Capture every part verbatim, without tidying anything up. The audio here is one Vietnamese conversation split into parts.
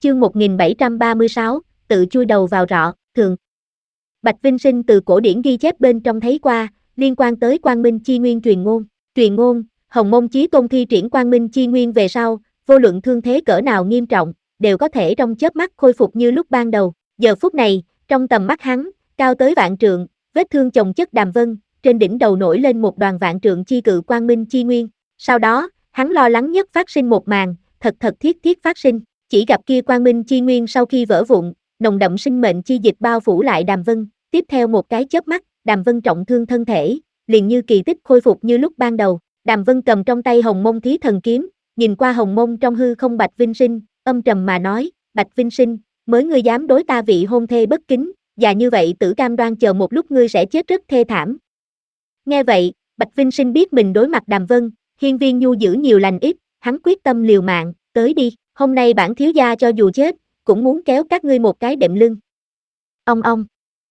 Chương một nghìn bảy trăm ba mươi sáu, tự chui đầu vào rọ, thường. Bạch Vinh Sinh từ cổ điển ghi chép bên trong thấy qua, liên quan tới Quang Minh Chi Nguyên truyền ngôn. Truyền ngôn, Hồng Mông Chí Tôn thi triển Quang Minh Chi Nguyên về sau, vô luận thương thế cỡ nào nghiêm trọng, đều có thể trong chớp mắt khôi phục như lúc ban đầu. Giờ phút này, trong tầm mắt hắn, cao tới vạn trượng, vết thương chồng chất đàm vân, trên đỉnh đầu nổi lên một đoàn vạn trượng chi cự Quang Minh Chi Nguyên. Sau đó, hắn lo lắng nhất phát sinh một màn, thật thật thiết thiết phát sinh. Chỉ gặp kia Quang Minh Chi Nguyên sau khi vỡ vụn, nồng đậm sinh mệnh chi dịch bao phủ lại Đàm Vân, tiếp theo một cái chớp mắt, Đàm Vân trọng thương thân thể, liền như kỳ tích khôi phục như lúc ban đầu. Đàm Vân cầm trong tay Hồng Mông Thí Thần Kiếm, nhìn qua Hồng Mông trong hư không Bạch Vinh Sinh, âm trầm mà nói, Bạch Vinh Sinh, mới ngươi dám đối ta vị hôn thê bất kính, và như vậy tử cam đoan chờ một lúc ngươi sẽ chết rất thê thảm. Nghe vậy, Bạch Vinh Sinh biết mình đối mặt Đàm Vân, Hiên Viên Nhu giữ nhiều lành ít, hắn quyết tâm liều mạng, tới đi, hôm nay bản thiếu gia cho dù chết, cũng muốn kéo các ngươi một cái đệm lưng. Ong ong.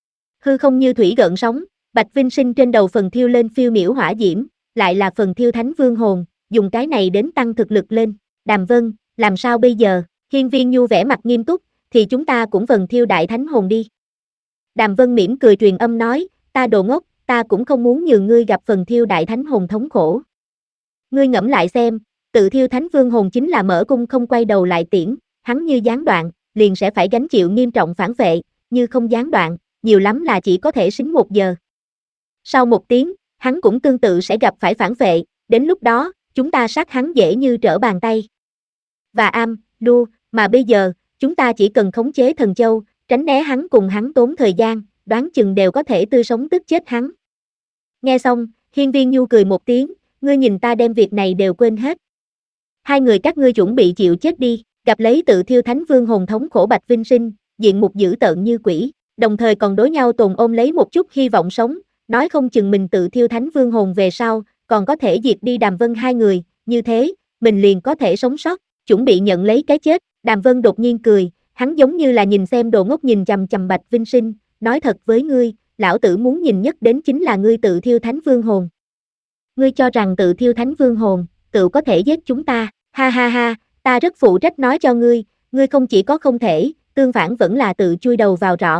Hư không như thủy gợn sóng, Bạch Vinh Sinh trên đầu phần thiêu lên phiêu miểu hỏa diễm, lại là phần thiêu thánh vương hồn, dùng cái này đến tăng thực lực lên. Đàm Vân, làm sao bây giờ? Hiên Viên Nhu vẻ mặt nghiêm túc, thì chúng ta cũng phần thiêu đại thánh hồn đi. Đàm Vân mỉm cười truyền âm nói, ta đồ ngốc, ta cũng không muốn nhường ngươi gặp phần thiêu đại thánh hồn thống khổ. Ngươi ngẫm lại xem, tự thiêu thánh vương hồn chính là mở cung không quay đầu lại tiễn, hắn như gián đoạn, liền sẽ phải gánh chịu nghiêm trọng phản vệ, như không gián đoạn, nhiều lắm là chỉ có thể xính một giờ. Sau một tiếng, hắn cũng tương tự sẽ gặp phải phản vệ, đến lúc đó, chúng ta sát hắn dễ như trở bàn tay. Và am, đu, mà bây giờ, chúng ta chỉ cần khống chế thần châu, tránh né hắn cùng hắn tốn thời gian, đoán chừng đều có thể tươi sống tức chết hắn. Nghe xong, Hiên Viên Nhu cười một tiếng, ngươi nhìn ta đem việc này đều quên hết. Hai người các ngươi chuẩn bị chịu chết đi, gặp lấy tự thiêu thánh vương hồn thống khổ Bạch Vinh Sinh, diện mục dữ tợn như quỷ, đồng thời còn đối nhau tồn ôm lấy một chút hy vọng sống, nói không chừng mình tự thiêu thánh vương hồn về sau, còn có thể diệt đi Đàm Vân hai người, như thế, mình liền có thể sống sót, chuẩn bị nhận lấy cái chết. Đàm Vân đột nhiên cười, hắn giống như là nhìn xem đồ ngốc nhìn chằm chằm Bạch Vinh Sinh, nói thật với ngươi, lão tử muốn nhìn nhất đến chính là ngươi tự thiêu thánh vương hồn. Ngươi cho rằng tự thiêu thánh vương hồn, tự có thể giết chúng ta, ha ha ha, ta rất phụ trách nói cho ngươi, ngươi không chỉ có không thể, tương phản vẫn là tự chui đầu vào rọ.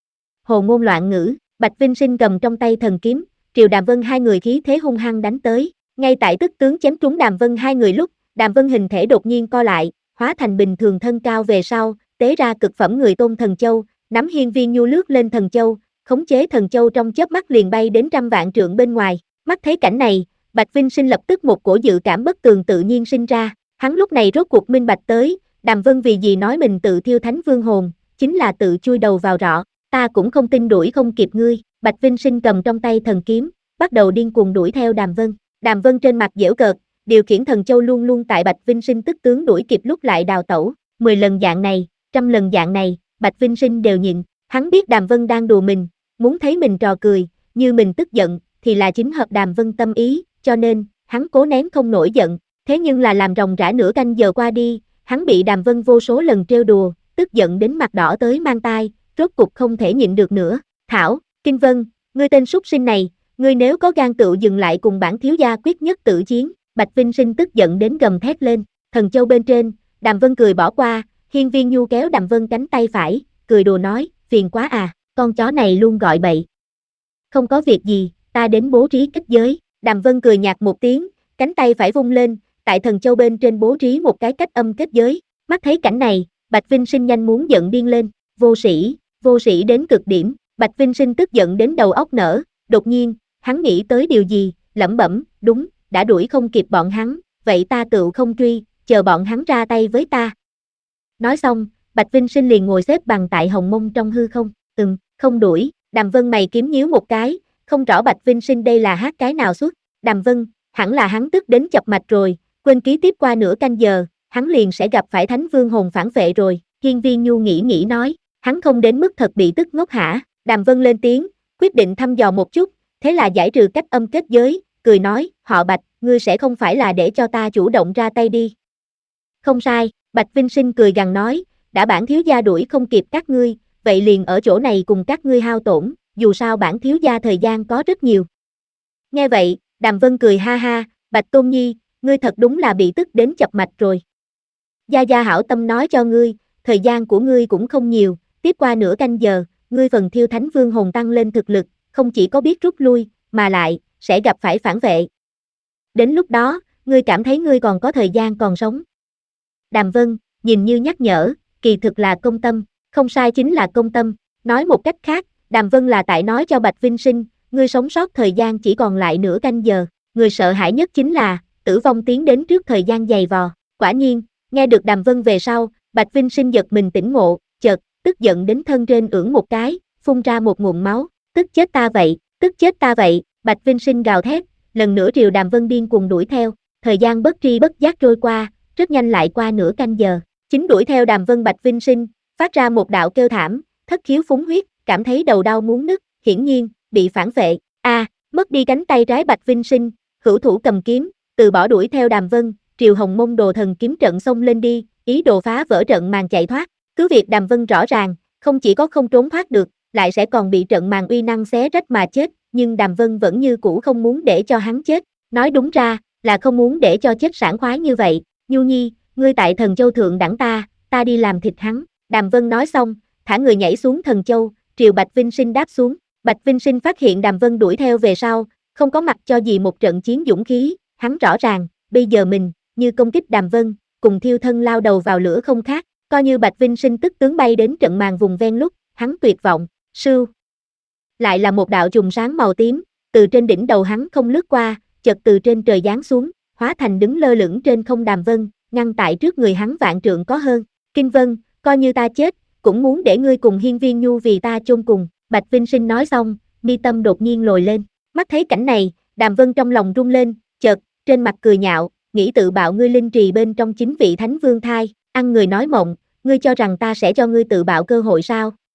Hồ ngôn loạn ngữ, Bạch Vinh Sinh cầm trong tay thần kiếm, triều Đàm Vân hai người khí thế hung hăng đánh tới, ngay tại tức tướng chém trúng Đàm Vân hai người lúc, Đàm Vân hình thể đột nhiên co lại, hóa thành bình thường thân cao về sau, tế ra cực phẩm người tôn thần châu, nắm Hiên Viên Nhu lướt lên thần châu, khống chế thần châu trong chớp mắt liền bay đến trăm vạn trượng bên ngoài. Mắt thấy cảnh này, Bạch Vinh Sinh lập tức một cổ dự cảm bất tường tự nhiên sinh ra, hắn lúc này rốt cuộc minh bạch tới, Đàm Vân vì gì nói mình tự thiêu thánh vương hồn, chính là tự chui đầu vào rọ, ta cũng không tin đuổi không kịp ngươi. Bạch Vinh Sinh cầm trong tay thần kiếm, bắt đầu điên cuồng đuổi theo Đàm Vân. Đàm Vân trên mặt giễu cợt, điều khiển thần châu luôn luôn tại Bạch Vinh Sinh tức tướng đuổi kịp lúc lại đào tẩu, mười lần dạng này, trăm lần dạng này, Bạch Vinh Sinh đều nhịn, hắn biết Đàm Vân đang đùa mình, muốn thấy mình trò cười, như mình tức giận, thì là chính hợp Đàm Vân tâm ý, cho nên, hắn cố nén không nổi giận, thế nhưng là làm ròng rã nửa canh giờ qua đi, hắn bị Đàm Vân vô số lần trêu đùa, tức giận đến mặt đỏ tới mang tai, rốt cục không thể nhịn được nữa. Thảo, Kinh Vân, ngươi tên súc sinh này, ngươi nếu có gan tựu dừng lại cùng bản thiếu gia quyết nhất tử chiến. Bạch Vinh Sinh tức giận đến gầm thét lên, thần châu bên trên, Đàm Vân cười bỏ qua, Hiên Viên Nhu kéo Đàm Vân cánh tay phải, cười đùa nói, phiền quá à, con chó này luôn gọi bậy. Không có việc gì, ta đến bố trí kết giới. Đàm Vân cười nhạt một tiếng, cánh tay phải vung lên, tại thần châu bên trên bố trí một cái cách âm kết giới. Mắt thấy cảnh này, Bạch Vinh Sinh nhanh muốn giận điên lên, vô sĩ, vô sĩ đến cực điểm. Bạch Vinh Sinh tức giận đến đầu óc nở, đột nhiên, hắn nghĩ tới điều gì, lẩm bẩm, đúng, đã đuổi không kịp bọn hắn, vậy ta tựu không truy, chờ bọn hắn ra tay với ta. Nói xong, Bạch Vinh Sinh liền ngồi xếp bằng tại Hồng Mông trong hư không, ừm, không đuổi. Đàm Vân mày kiếm nhíu một cái, không rõ Bạch Vinh Sinh đây là hát cái nào xuất. Đàm Vân, hẳn là hắn tức đến chập mạch rồi, quên ký tiếp qua nửa canh giờ, hắn liền sẽ gặp phải thánh vương hồn phản vệ rồi. Hiên Viên Nhu nghĩ nghĩ nói, hắn không đến mức thật bị tức ngốc hả? Đàm Vân lên tiếng, quyết định thăm dò một chút, thế là giải trừ cách âm kết giới, cười nói, họ Bạch, ngươi sẽ không phải là để cho ta chủ động ra tay đi. Không sai, Bạch Vinh Sinh cười gằn nói, đã bản thiếu gia đuổi không kịp các ngươi, vậy liền ở chỗ này cùng các ngươi hao tổn, dù sao bản thiếu gia thời gian có rất nhiều. Nghe vậy, Đàm Vân cười ha ha, Bạch Tôn Nhi, ngươi thật đúng là bị tức đến chập mạch rồi. Gia Gia hảo tâm nói cho ngươi, thời gian của ngươi cũng không nhiều, tiếp qua nửa canh giờ, ngươi phần thiêu thánh vương hồn tăng lên thực lực, không chỉ có biết rút lui, mà lại, sẽ gặp phải phản vệ. Đến lúc đó, ngươi cảm thấy ngươi còn có thời gian còn sống. Đàm Vân, nhìn như nhắc nhở, kỳ thực là công tâm, không sai chính là công tâm, nói một cách khác, Đàm Vân là tại nói cho Bạch Vinh Sinh, ngươi sống sót thời gian chỉ còn lại nửa canh giờ, người sợ hãi nhất chính là, tử vong tiến đến trước thời gian dày vò, quả nhiên, nghe được Đàm Vân về sau, Bạch Vinh Sinh giật mình tỉnh ngộ, chợt, tức giận đến thân trên ưỡn một cái, phun ra một nguồn máu, tức chết ta vậy, tức chết ta vậy, Bạch Vinh Sinh gào thét, lần nữa triều Đàm Vân điên cuồng đuổi theo, thời gian bất tri bất giác trôi qua, rất nhanh lại qua nửa canh giờ, chính đuổi theo Đàm Vân Bạch Vinh Sinh, phát ra một đạo kêu thảm, thất khiếu phúng huyết, cảm thấy đầu đau muốn nứt, hiển nhiên, bị phản vệ, a, à, mất đi cánh tay trái Bạch Vinh Sinh, hữu thủ cầm kiếm, từ bỏ đuổi theo Đàm Vân, triều Hồng Mông Đồ Thần kiếm trận xông lên đi, ý đồ phá vỡ trận màn chạy thoát, cứ việc Đàm Vân rõ ràng, không chỉ có không trốn thoát được, lại sẽ còn bị trận màn uy năng xé rách mà chết, nhưng Đàm Vân vẫn như cũ không muốn để cho hắn chết, nói đúng ra, là không muốn để cho chết sảng khoái như vậy, Nhu Nhi, ngươi tại Thần Châu thượng đẳng ta, ta đi làm thịt hắn, Đàm Vân nói xong, thả người nhảy xuống Thần Châu, triều Bạch Vinh Sinh đáp xuống, Bạch Vinh Sinh phát hiện Đàm Vân đuổi theo về sau, không có mặt cho gì một trận chiến dũng khí, hắn rõ ràng, bây giờ mình, như công kích Đàm Vân, cùng thiêu thân lao đầu vào lửa không khác, coi như Bạch Vinh Sinh tức tướng bay đến trận màn vùng ven lúc, hắn tuyệt vọng, sưu. Lại là một đạo trùng sáng màu tím, từ trên đỉnh đầu hắn không lướt qua, chợt từ trên trời giáng xuống, hóa thành đứng lơ lửng trên không Đàm Vân, ngăn tại trước người hắn vạn trượng có hơn, Kinh Vân, coi như ta chết, cũng muốn để ngươi cùng Hiên Viên Nhu vì ta chôn cùng, Bạch Vinh Sinh nói xong, mi tâm đột nhiên lồi lên, mắt thấy cảnh này, Đàm Vân trong lòng rung lên, chợt, trên mặt cười nhạo, nghĩ tự bạo ngươi linh trì bên trong chính vị thánh vương thai, ăn người nói mộng, ngươi cho rằng ta sẽ cho ngươi tự bạo cơ hội sao,